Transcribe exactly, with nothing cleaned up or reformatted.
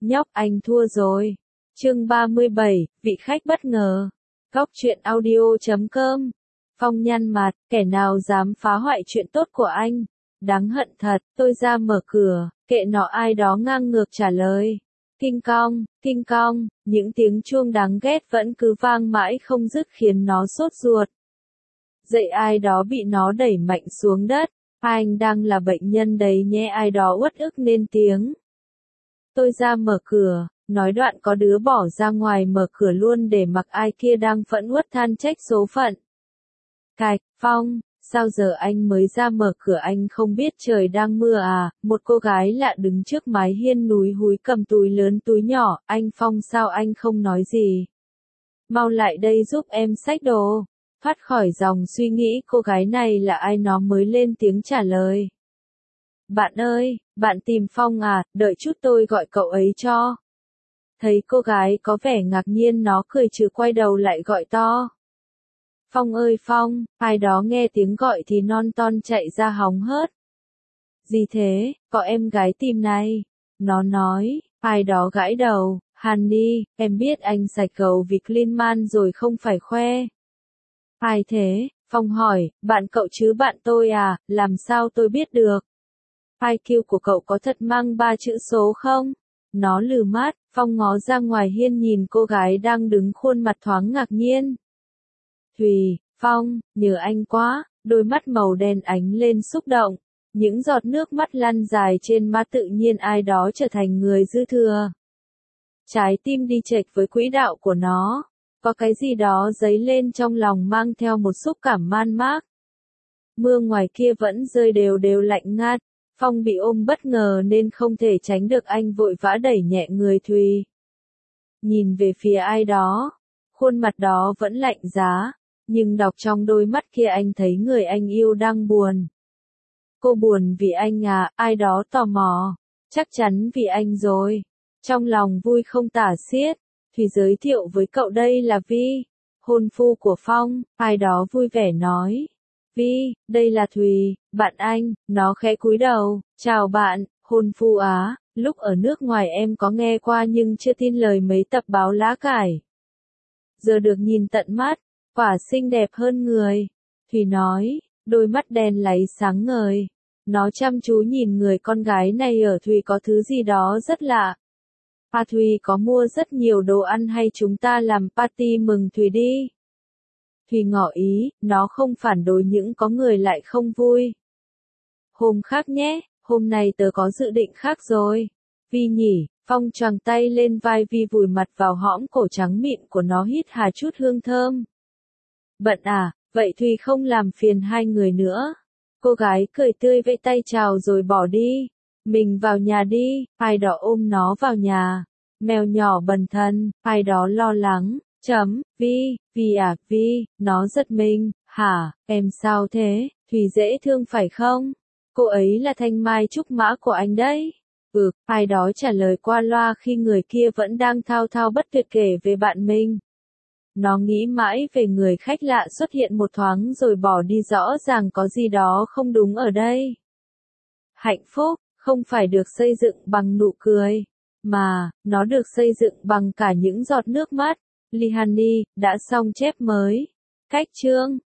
Nhóc anh thua rồi. Chương ba mươi bảy, vị khách bất ngờ. Góc truyện audio chấm com. Phong nhăn mặt, kẻ nào dám phá hoại chuyện tốt của anh? Đáng hận thật, tôi ra mở cửa, kệ nọ ai đó ngang ngược trả lời. Kinh cong, kinh cong, những tiếng chuông đáng ghét vẫn cứ vang mãi không dứt khiến nó sốt ruột. Dậy ai đó bị nó đẩy mạnh xuống đất. Anh đang là bệnh nhân đấy nhé, ai đó uất ức nên tiếng. Tôi ra mở cửa, nói đoạn có đứa bỏ ra ngoài mở cửa luôn để mặc ai kia đang phẫn uất than trách số phận. Cạch, Phong, sao giờ anh mới ra mở cửa, anh không biết trời đang mưa à? Một cô gái lạ đứng trước mái hiên núi húi cầm túi lớn túi nhỏ. Anh Phong, sao anh không nói gì? Mau lại đây giúp em xách đồ. Thoát khỏi dòng suy nghĩ cô gái này là ai, nó mới lên tiếng trả lời. Bạn ơi, bạn tìm Phong à, đợi chút tôi gọi cậu ấy cho. Thấy cô gái có vẻ ngạc nhiên, nó cười trừ quay đầu lại gọi to. Phong ơi Phong, ai đó nghe tiếng gọi thì non ton chạy ra hóng hớt. Gì thế, có em gái tìm này. Nó nói, ai đó gãi đầu, Honey, em biết anh sạch gầu vì clean man rồi không phải khoe. Ai thế? Phong hỏi, bạn cậu chứ bạn tôi à, làm sao tôi biết được? i kiu của cậu có thật mang ba chữ số không? Nó lừ mắt. Phong ngó ra ngoài hiên nhìn cô gái đang đứng khuôn mặt thoáng ngạc nhiên. Thùy, Phong, nhớ anh quá, đôi mắt màu đen ánh lên xúc động. Những giọt nước mắt lăn dài trên má, tự nhiên ai đó trở thành người dư thừa. Trái tim đi chệch với quỹ đạo của nó. Có cái gì đó dấy lên trong lòng mang theo một xúc cảm man mác. Mưa ngoài kia vẫn rơi đều đều lạnh ngắt. Phong bị ôm bất ngờ nên không thể tránh được, anh vội vã đẩy nhẹ người Thùy. Nhìn về phía ai đó. Khuôn mặt đó vẫn lạnh giá. Nhưng đọc trong đôi mắt kia anh thấy người anh yêu đang buồn. Cô buồn vì anh à? Ai đó tò mò. Chắc chắn vì anh rồi. Trong lòng vui không tả xiết. Thùy giới thiệu với cậu đây là Vi, hôn phu của Phong. Ai đó vui vẻ nói. Vi, đây là Thùy, bạn anh. Nó khẽ cúi đầu. Chào bạn, hôn phu á. Lúc ở nước ngoài em có nghe qua nhưng chưa tin lời mấy tập báo lá cải. Giờ được nhìn tận mắt, quả xinh đẹp hơn người. Thùy nói, đôi mắt đen láy sáng ngời. Nó chăm chú nhìn người con gái này, ở Thùy có thứ gì đó rất lạ. À, Thùy có mua rất nhiều đồ ăn hay chúng ta làm party mừng Thùy đi? Thùy ngỏ ý, nó không phản đối những có người lại không vui. Hôm khác nhé, hôm nay tớ có dự định khác rồi. Vi nhỉ, Phong choàng tay lên vai Vi, vùi mặt vào hõm cổ trắng mịn của nó, hít hà chút hương thơm. Bận à, vậy Thùy không làm phiền hai người nữa. Cô gái cười tươi vẫy tay chào rồi bỏ đi. Mình vào nhà đi, ai đó ôm nó vào nhà. Mèo nhỏ bần thần, ai đó lo lắng. Chấm, Vi, Vi à, Vi, nó giật mình. Hả, em sao thế? Thùy dễ thương phải không? Cô ấy là thanh mai trúc mã của anh đấy. Ừ, ai đó trả lời qua loa khi người kia vẫn đang thao thao bất tuyệt kể về bạn mình. Nó nghĩ mãi về người khách lạ xuất hiện một thoáng rồi bỏ đi, rõ ràng có gì đó không đúng ở đây. Hạnh phúc, không phải được xây dựng bằng nụ cười, mà, nó được xây dựng bằng cả những giọt nước mắt. Lihani, đã xong chép mới. Cách chương.